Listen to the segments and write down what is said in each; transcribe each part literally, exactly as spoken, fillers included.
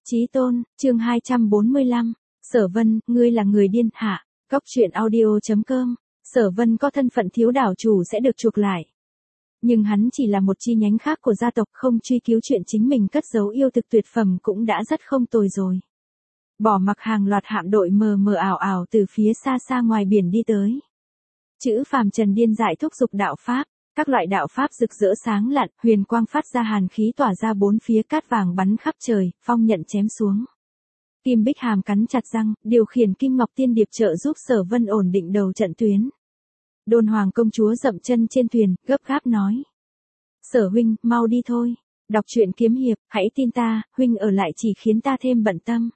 Chí tôn, chương hai trăm bốn mươi lăm, Sở Vân, ngươi là người điên hả? Góc truyện audio chấm com, Sở Vân có thân phận thiếu đảo chủ sẽ được chuộc lại. Nhưng hắn chỉ là một chi nhánh khác của gia tộc, không truy cứu chuyện chính mình cất giấu yêu thực tuyệt phẩm cũng đã rất không tồi rồi. Bỏ mặc hàng loạt hạm đội mờ mờ ảo ảo từ phía xa xa ngoài biển đi tới. Chữ phàm trần điên dại thúc giục đạo pháp. Các loại đạo pháp rực rỡ sáng lạn, huyền quang phát ra hàn khí tỏa ra bốn phía, cát vàng bắn khắp trời, phong nhận chém xuống. Kim Bích Hàm cắn chặt răng, điều khiển Kim Ngọc Tiên Điệp trợ giúp Sở Vân ổn định đầu trận tuyến. Đôn Hoàng công chúa dậm chân trên thuyền, gấp gáp nói: "Sở huynh, mau đi thôi. Đọc truyện kiếm hiệp, hãy tin ta, huynh ở lại chỉ khiến ta thêm bận tâm."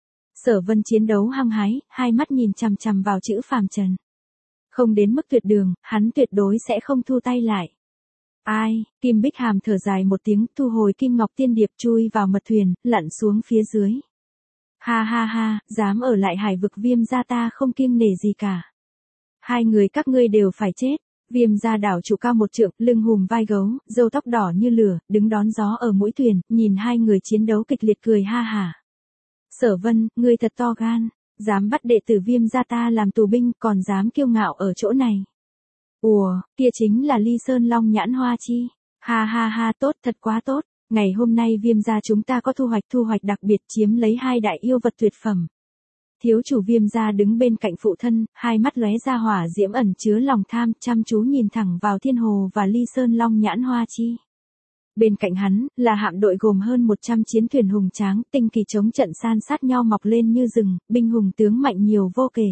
Sở Vân chiến đấu hăng hái, hai mắt nhìn chằm chằm vào chữ phàm trần. Không đến mức tuyệt đường, hắn tuyệt đối sẽ không thu tay lại. Ai, Kim Bích Hàm thở dài một tiếng, thu hồi Kim Ngọc Tiên Điệp chui vào mật thuyền, lặn xuống phía dưới. Ha ha ha, dám ở lại hải vực Viêm gia ta không kiêng nể gì cả. Hai người các ngươi đều phải chết. Viêm gia đảo chủ cao một trượng, lưng hùm vai gấu, râu tóc đỏ như lửa, đứng đón gió ở mũi thuyền, nhìn hai người chiến đấu kịch liệt cười ha hả. Sở Vân, ngươi thật to gan. Dám bắt đệ tử Viêm gia ta làm tù binh, còn dám kiêu ngạo ở chỗ này. Ủa, kia chính là Ly Sơn Long Nhãn Hoa Chi. Ha ha ha, tốt, thật quá tốt. Ngày hôm nay Viêm gia chúng ta có thu hoạch thu hoạch đặc biệt, chiếm lấy hai đại yêu vật tuyệt phẩm. Thiếu chủ Viêm gia đứng bên cạnh phụ thân, hai mắt lóe ra hỏa diễm ẩn chứa lòng tham, chăm chú nhìn thẳng vào Thiên Hồ và Ly Sơn Long Nhãn Hoa Chi. Bên cạnh hắn, là hạm đội gồm hơn một trăm chiến thuyền hùng tráng, tinh kỳ chống trận san sát nhau mọc lên như rừng, binh hùng tướng mạnh nhiều vô kể.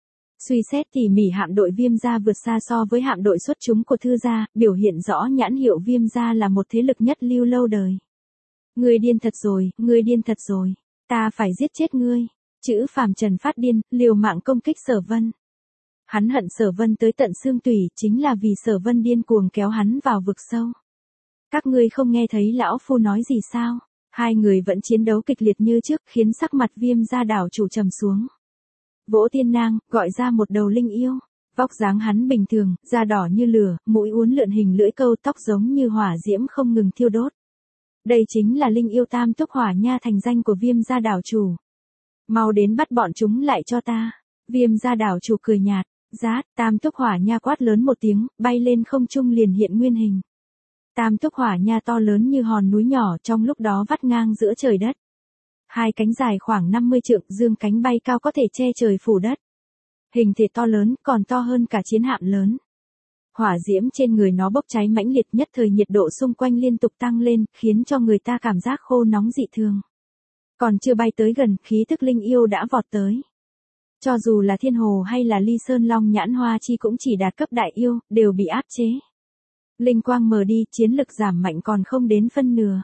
Suy xét tỉ mỉ, hạm đội Viêm gia vượt xa so với hạm đội xuất chúng của Thư gia, biểu hiện rõ nhãn hiệu Viêm gia là một thế lực nhất lưu lâu đời. Ngươi điên thật rồi, ngươi điên thật rồi, ta phải giết chết ngươi. Chữ phàm trần phát điên, liều mạng công kích Sở Vân. Hắn hận Sở Vân tới tận xương tủy, chính là vì Sở Vân điên cuồng kéo hắn vào vực sâu. Các ngươi không nghe thấy lão phu nói gì sao? Hai người vẫn chiến đấu kịch liệt như trước, khiến sắc mặt Viêm gia đảo chủ trầm xuống. Vỗ Thiên Nang, gọi ra một đầu linh yêu. Vóc dáng hắn bình thường, da đỏ như lửa, mũi uốn lượn hình lưỡi câu, tóc giống như hỏa diễm không ngừng thiêu đốt. Đây chính là linh yêu Tam Túc Hỏa Nha, thành danh của Viêm gia đảo chủ. Mau đến bắt bọn chúng lại cho ta. Viêm gia đảo chủ cười nhạt. Rát, Tam Túc Hỏa Nha quát lớn một tiếng, bay lên không trung liền hiện nguyên hình. Tam Túc Hỏa Nha to lớn như hòn núi nhỏ, trong lúc đó vắt ngang giữa trời đất. Hai cánh dài khoảng năm mươi trượng, dương cánh bay cao có thể che trời phủ đất. Hình thể to lớn, còn to hơn cả chiến hạm lớn. Hỏa diễm trên người nó bốc cháy mãnh liệt, nhất thời nhiệt độ xung quanh liên tục tăng lên, khiến cho người ta cảm giác khô nóng dị thường. Còn chưa bay tới gần, khí tức linh yêu đã vọt tới. Cho dù là Thiên Hồ hay là Ly Sơn Long Nhãn Hoa Chi cũng chỉ đạt cấp đại yêu, đều bị áp chế. Linh quang mờ đi, chiến lực giảm mạnh còn không đến phân nửa.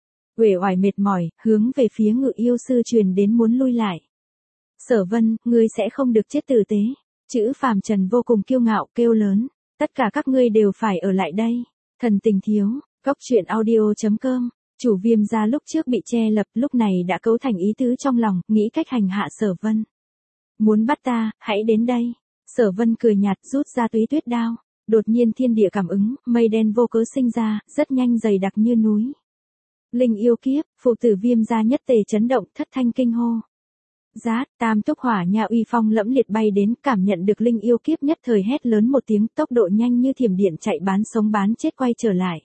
Uể oải mệt mỏi, hướng về phía Ngự yêu sư truyền đến muốn lui lại. Sở Vân, ngươi sẽ không được chết tử tế. Chữ phàm trần vô cùng kiêu ngạo, kêu lớn. Tất cả các ngươi đều phải ở lại đây. Thần tình thiếu, góc truyện audio chấm com. Chủ Viêm gia lúc trước bị che lập, lúc này đã cấu thành ý tứ trong lòng, nghĩ cách hành hạ Sở Vân. Muốn bắt ta, hãy đến đây. Sở Vân cười nhạt, rút ra túy tuyết đao. Đột nhiên thiên địa cảm ứng, mây đen vô cớ sinh ra, rất nhanh dày đặc như núi. Linh yêu kiếp, phụ tử Viêm gia nhất tề chấn động, thất thanh kinh hô. Rát, Tam Túc Hỏa Nha uy phong lẫm liệt bay đến, cảm nhận được linh yêu kiếp nhất thời hét lớn một tiếng, tốc độ nhanh như thiểm điện chạy bán sống bán chết quay trở lại.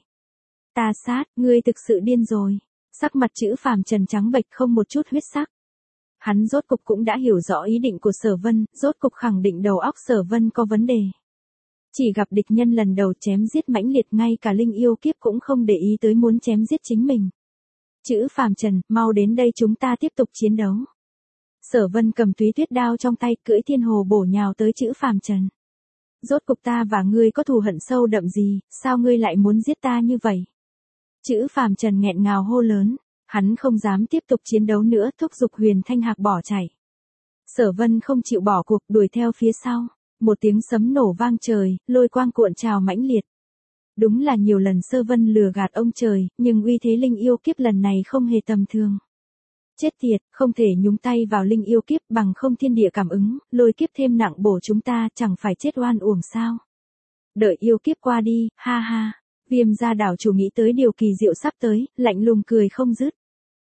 Ta sát, ngươi thực sự điên rồi. Sắc mặt chữ phàm trần trắng bệch, không một chút huyết sắc. Hắn rốt cục cũng đã hiểu rõ ý định của Sở Vân, rốt cục khẳng định đầu óc Sở Vân có vấn đề. Chỉ gặp địch nhân lần đầu chém giết mãnh liệt, ngay cả linh yêu kiếp cũng không để ý tới muốn chém giết chính mình. Chữ phàm trần, mau đến đây chúng ta tiếp tục chiến đấu. Sở Vân cầm túy tuyết đao trong tay, cưỡi Thiên Hồ bổ nhào tới chữ phàm trần. Rốt cục ta và ngươi có thù hận sâu đậm gì, sao ngươi lại muốn giết ta như vậy? Chữ phàm trần nghẹn ngào hô lớn, hắn không dám tiếp tục chiến đấu nữa, thúc giục Huyền Thanh Hạc bỏ chạy. Sở Vân không chịu bỏ cuộc, đuổi theo phía sau. Một tiếng sấm nổ vang trời, lôi quang cuộn trào mãnh liệt. Đúng là nhiều lần Sơ Vân lừa gạt ông trời, nhưng uy thế linh yêu kiếp lần này không hề tầm thường. Chết tiệt, không thể nhúng tay vào linh yêu kiếp, bằng không thiên địa cảm ứng, lôi kiếp thêm nặng bổ chúng ta, chẳng phải chết oan uổng sao? Đợi yêu kiếp qua đi, ha ha. Viêm gia đảo chủ nghĩ tới điều kỳ diệu sắp tới, lạnh lùng cười không dứt.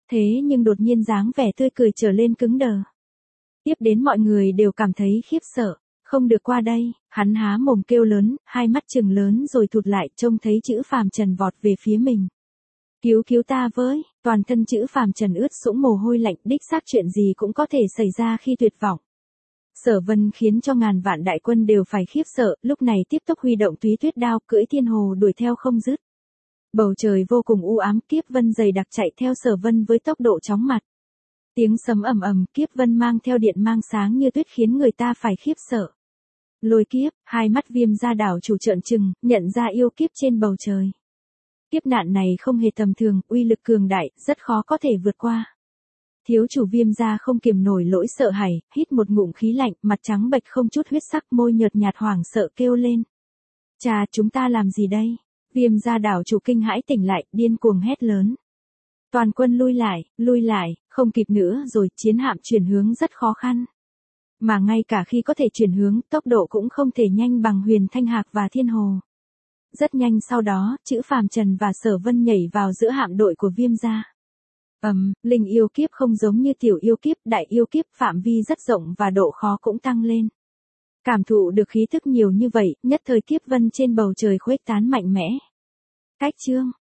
Thế nhưng đột nhiên dáng vẻ tươi cười trở lên cứng đờ. Tiếp đến mọi người đều cảm thấy khiếp sợ. Không được qua đây, hắn há mồm kêu lớn, hai mắt trừng lớn rồi thụt lại, trông thấy chữ Phàm Trần vọt về phía mình. Cứu cứu ta với, toàn thân chữ Phàm Trần ướt sũng mồ hôi lạnh, đích xác chuyện gì cũng có thể xảy ra khi tuyệt vọng. Sở Vân khiến cho ngàn vạn đại quân đều phải khiếp sợ, lúc này tiếp tục huy động túy tuyết đao, cưỡi thiên hồ đuổi theo không dứt. Bầu trời vô cùng u ám, kiếp vân dày đặc chạy theo Sở Vân với tốc độ chóng mặt. Tiếng sấm ầm ầm, kiếp vân mang theo điện mang sáng như tuyết khiến người ta phải khiếp sợ. Lôi kiếp, hai mắt Viêm gia đảo chủ trợn trừng, nhận ra yêu kiếp trên bầu trời. Kiếp nạn này không hề tầm thường, uy lực cường đại, rất khó có thể vượt qua. Thiếu chủ Viêm gia không kiềm nổi nỗi sợ hãi, hít một ngụm khí lạnh, mặt trắng bệch không chút huyết sắc, môi nhợt nhạt hoảng sợ kêu lên. Cha, chúng ta làm gì đây? Viêm gia đảo chủ kinh hãi tỉnh lại, điên cuồng hét lớn. Toàn quân lui lại, lui lại, không kịp nữa rồi, chiến hạm chuyển hướng rất khó khăn. Mà ngay cả khi có thể chuyển hướng, tốc độ cũng không thể nhanh bằng Huyền Thanh Hạc và Thiên Hồ. Rất nhanh sau đó, chữ Phàm Trần và Sở Vân nhảy vào giữa hạm đội của Viêm gia. Ầm, um, linh yêu kiếp không giống như tiểu yêu kiếp, đại yêu kiếp phạm vi rất rộng và độ khó cũng tăng lên. Cảm thụ được khí thức nhiều như vậy, nhất thời kiếp vân trên bầu trời khuếch tán mạnh mẽ. Cách chương